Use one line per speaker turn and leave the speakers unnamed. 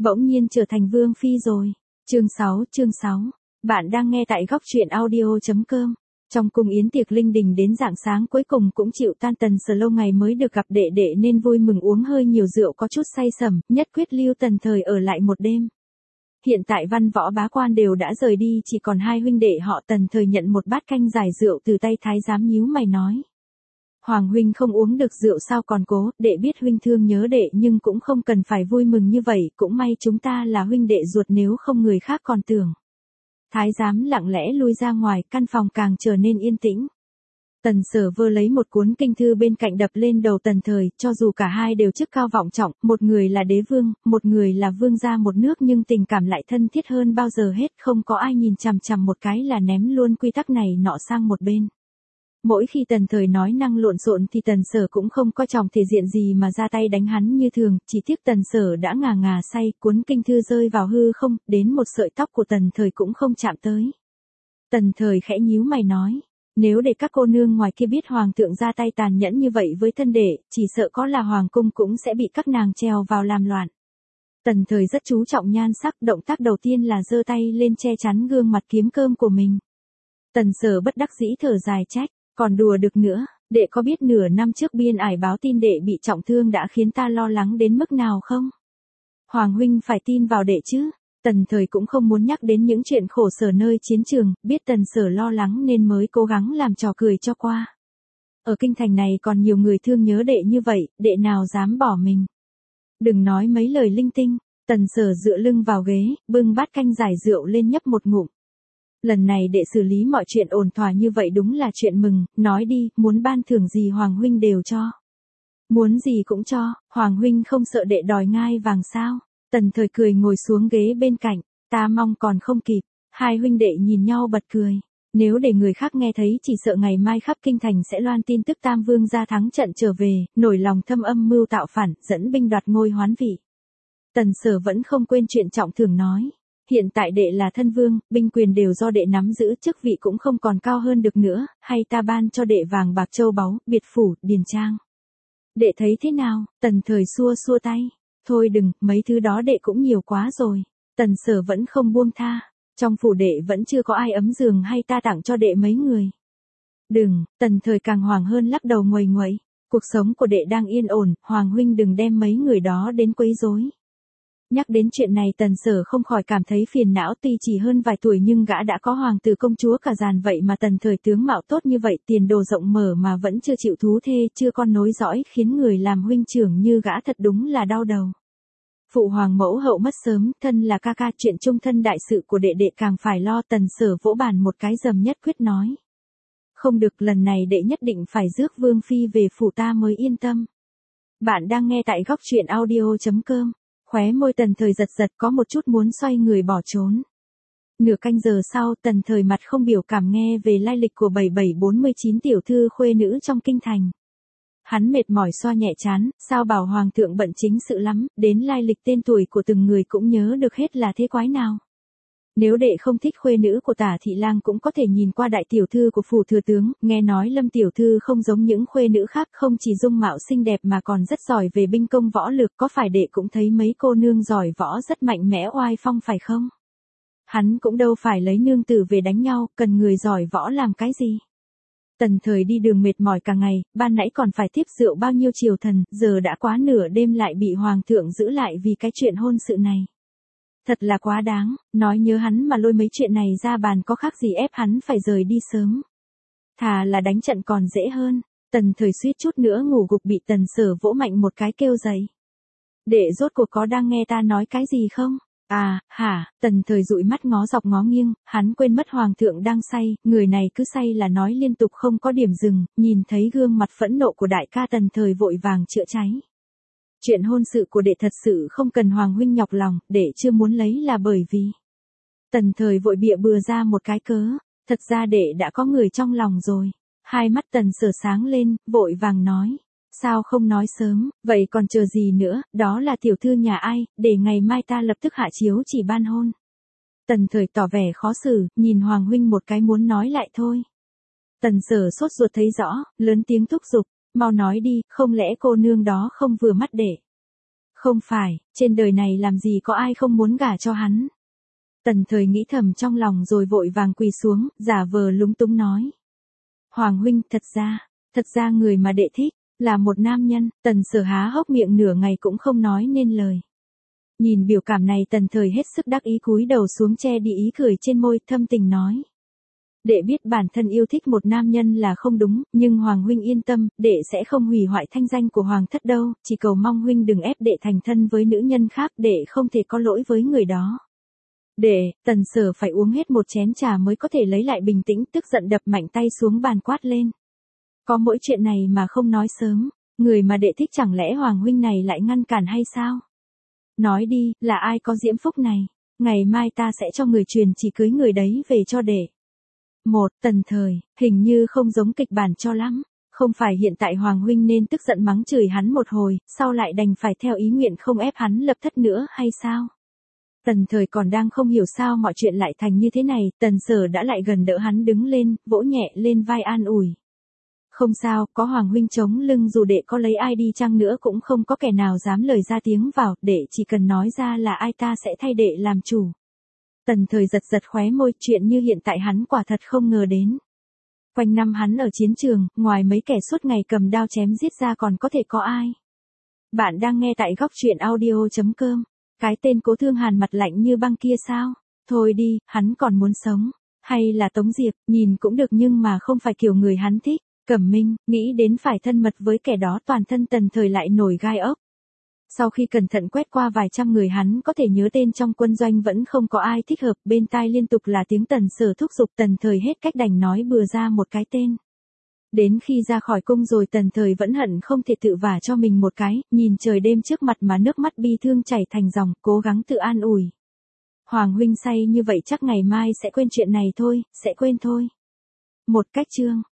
bỗng nhiên trở thành vương phi rồi. Chương 6. Bạn đang nghe tại góc truyện audio.com. Trong cung yến tiệc linh đình đến rạng sáng cuối cùng cũng chịu tan. Tần Sở lâu ngày mới được gặp đệ đệ nên vui mừng uống hơi nhiều rượu có chút say sẩm, nhất quyết lưu Tần Thời ở lại một đêm. Hiện tại văn võ bá quan đều đã rời đi, chỉ còn hai huynh đệ họ. Tần Thời nhận một bát canh giải rượu từ tay thái giám, nhíu mày nói: Hoàng huynh không uống được rượu sao còn cố, đệ biết huynh thương nhớ đệ nhưng cũng không cần phải vui mừng như vậy, cũng may chúng ta là huynh đệ ruột, nếu không người khác còn tưởng. Thái giám lặng lẽ lui ra ngoài, căn phòng càng trở nên yên tĩnh. Tần Sở vơ lấy một cuốn kinh thư bên cạnh đập lên đầu Tần Thời, cho dù cả hai đều chức cao vọng trọng, một người là đế vương, một người là vương gia một nước, nhưng tình cảm lại thân thiết hơn bao giờ hết, không có ai nhìn chằm chằm một cái là ném luôn quy tắc này nọ sang một bên. Mỗi khi Tần Thời nói năng lộn xộn thì Tần Sở cũng không coi trọng thể diện gì mà ra tay đánh hắn như thường, chỉ tiếc Tần Sở đã ngà ngà say, cuốn kinh thư rơi vào hư không, đến một sợi tóc của Tần Thời cũng không chạm tới. Tần Thời khẽ nhíu mày nói: Nếu để các cô nương ngoài kia biết hoàng thượng ra tay tàn nhẫn như vậy với thân đệ, chỉ sợ có là hoàng cung cũng sẽ bị các nàng treo vào làm loạn. Tần Thời rất chú trọng nhan sắc, động tác đầu tiên là giơ tay lên che chắn gương mặt kiếm cơm của mình. Tần Sở bất đắc dĩ thở dài trách: Còn đùa được nữa, đệ có biết nửa năm trước biên ải báo tin đệ bị trọng thương đã khiến ta lo lắng đến mức nào không? Hoàng huynh phải tin vào đệ chứ. Tần Thời cũng không muốn nhắc đến những chuyện khổ sở nơi chiến trường, biết Tần Sở lo lắng nên mới cố gắng làm trò cười cho qua. Ở kinh thành này còn nhiều người thương nhớ đệ như vậy, đệ nào dám bỏ mình. Đừng nói mấy lời linh tinh. Tần Sở dựa lưng vào ghế, bưng bát canh giải rượu lên nhấp một ngụm. Lần này đệ xử lý mọi chuyện ổn thỏa như vậy đúng là chuyện mừng, nói đi, muốn ban thưởng gì Hoàng huynh đều cho. Muốn gì cũng cho, Hoàng huynh không sợ đệ đòi ngai vàng sao? Tần Thời cười ngồi xuống ghế bên cạnh, ta mong còn không kịp. Hai huynh đệ nhìn nhau bật cười. Nếu để người khác nghe thấy chỉ sợ ngày mai khắp kinh thành sẽ loan tin tức Tam Vương gia thắng trận trở về, nổi lòng thâm âm mưu tạo phản, dẫn binh đoạt ngôi hoán vị. Tần Sở vẫn không quên chuyện trọng thưởng nói: Hiện tại đệ là thân vương, binh quyền đều do đệ nắm giữ, chức vị cũng không còn cao hơn được nữa, hay ta ban cho đệ vàng bạc châu báu, biệt phủ, điền trang. Đệ thấy thế nào? Tần Thời xua xua tay. Thôi đừng, mấy thứ đó đệ cũng nhiều quá rồi. Tần Sở vẫn không buông tha. Trong phủ đệ vẫn chưa có ai ấm giường hay ta tặng cho đệ mấy người. Đừng, Tần Thời càng hoảng hơn lắc đầu nguầy nguậy. Cuộc sống của đệ đang yên ổn, Hoàng huynh đừng đem mấy người đó đến quấy rối. Nhắc đến chuyện này Tần Sở không khỏi cảm thấy phiền não, tuy chỉ hơn vài tuổi nhưng gã đã có hoàng tử công chúa cả dàn vậy mà Tần Thời tướng mạo tốt như vậy, tiền đồ rộng mở mà vẫn chưa chịu thú thê, chưa con nối dõi, khiến người làm huynh trưởng như gã thật đúng là đau đầu. Phụ hoàng mẫu hậu mất sớm, thân là ca ca, chuyện chung thân đại sự của đệ đệ càng phải lo. Tần Sở vỗ bàn một cái rầm nhất quyết nói: Không được, lần này đệ nhất định phải rước vương phi về phủ ta mới yên tâm. Bạn đang nghe tại góc truyện audio.com. Khóe môi Tần Thời giật giật, có một chút muốn xoay người bỏ trốn. Nửa canh giờ sau, Tần Thời mặt không biểu cảm nghe về lai lịch của 7749 tiểu thư khuê nữ trong kinh thành. Hắn mệt mỏi xoa nhẹ trán, sao bảo hoàng thượng bận chính sự lắm, đến lai lịch tên tuổi của từng người cũng nhớ được hết là thế quái nào. Nếu đệ không thích khuê nữ của Tả thị lang cũng có thể nhìn qua đại tiểu thư của phủ thừa tướng, nghe nói Lâm tiểu thư không giống những khuê nữ khác, không chỉ dung mạo xinh đẹp mà còn rất giỏi về binh công võ lược, có phải đệ cũng thấy mấy cô nương giỏi võ rất mạnh mẽ oai phong phải không? Hắn cũng đâu phải lấy nương tử về đánh nhau, cần người giỏi võ làm cái gì? Tần Thời đi đường mệt mỏi cả ngày, ban nãy còn phải tiếp rượu bao nhiêu triều thần, giờ đã quá nửa đêm lại bị hoàng thượng giữ lại vì cái chuyện hôn sự này. Thật là quá đáng, nói nhớ hắn mà lôi mấy chuyện này ra bàn có khác gì ép hắn phải rời đi sớm. Thà là đánh trận còn dễ hơn. Tần Thời suýt chút nữa ngủ gục bị Tần Sở vỗ mạnh một cái kêu dậy. Đệ rốt cuộc có đang nghe ta nói cái gì không? À, hả? Tần Thời dụi mắt ngó dọc ngó nghiêng, hắn quên mất hoàng thượng đang say, người này cứ say là nói liên tục không có điểm dừng, nhìn thấy gương mặt phẫn nộ của đại ca Tần Thời vội vàng chữa cháy. Chuyện hôn sự của đệ thật sự không cần hoàng huynh nhọc lòng, đệ chưa muốn lấy là bởi vì. Tần Thời vội bịa bừa ra một cái cớ, thật ra đệ đã có người trong lòng rồi. Hai mắt Tần Sở sáng lên, vội vàng nói. Sao không nói sớm, vậy còn chờ gì nữa, đó là tiểu thư nhà ai, để ngày mai ta lập tức hạ chiếu chỉ ban hôn. Tần Thời tỏ vẻ khó xử, nhìn Hoàng huynh một cái muốn nói lại thôi. Tần Sở sốt ruột thấy rõ, lớn tiếng thúc giục, mau nói đi, không lẽ cô nương đó không vừa mắt đệ. Không phải, trên đời này làm gì có ai không muốn gả cho hắn. Tần Thời nghĩ thầm trong lòng rồi vội vàng quỳ xuống, giả vờ lúng túng nói. Hoàng huynh, thật ra người mà đệ thích, là một nam nhân. Tần Sở há hốc miệng nửa ngày cũng không nói nên lời. Nhìn biểu cảm này Tần Thời hết sức đắc ý cúi đầu xuống che đi ý cười trên môi, thâm tình nói. Đệ biết bản thân yêu thích một nam nhân là không đúng, nhưng Hoàng huynh yên tâm, đệ sẽ không hủy hoại thanh danh của Hoàng thất đâu, chỉ cầu mong huynh đừng ép đệ thành thân với nữ nhân khác, đệ không thể có lỗi với người đó. Đệ, Tần Sở phải uống hết một chén trà mới có thể lấy lại bình tĩnh, tức giận đập mạnh tay xuống bàn quát lên. Có mỗi chuyện này mà không nói sớm, người mà đệ thích chẳng lẽ Hoàng huynh này lại ngăn cản hay sao? Nói đi, là ai có diễm phúc này, ngày mai ta sẽ cho người truyền chỉ cưới người đấy về cho đệ. Tần Thời, hình như không giống kịch bản cho lắm, không phải hiện tại Hoàng huynh nên tức giận mắng chửi hắn một hồi, sau lại đành phải theo ý nguyện không ép hắn lập thất nữa hay sao? Tần Thời còn đang không hiểu sao mọi chuyện lại thành như thế này, Tần Sở đã lại gần đỡ hắn đứng lên, vỗ nhẹ lên vai an ủi. Không sao, có Hoàng huynh chống lưng dù đệ có lấy ai đi chăng nữa cũng không có kẻ nào dám lời ra tiếng vào, đệ chỉ cần nói ra là ai ta sẽ thay đệ làm chủ. Tần Thời giật giật khóe môi, chuyện như hiện tại hắn quả thật không ngờ đến. Quanh năm hắn ở chiến trường, ngoài mấy kẻ suốt ngày cầm đao chém giết ra còn có thể có ai. Bạn đang nghe tại góc truyện audio.com. Cái tên Cố Thương Hàn mặt lạnh như băng kia sao? Thôi đi, hắn còn muốn sống. Hay là Tống Diệp, nhìn cũng được nhưng mà không phải kiểu người hắn thích. Cẩm Minh, nghĩ đến phải thân mật với kẻ đó toàn thân Tần Thời lại nổi gai ốc. Sau khi cẩn thận quét qua vài trăm người hắn có thể nhớ tên trong quân doanh vẫn không có ai thích hợp, bên tai liên tục là tiếng Tần Sở thúc giục, Tần Thời hết cách đành nói bừa ra một cái tên. Đến khi ra khỏi cung rồi Tần Thời vẫn hận không thể tự vả cho mình một cái, nhìn trời đêm trước mặt mà nước mắt bi thương chảy thành dòng, cố gắng tự an ủi. Hoàng huynh say như vậy chắc ngày mai sẽ quên chuyện này thôi, sẽ quên thôi. Một cách chương.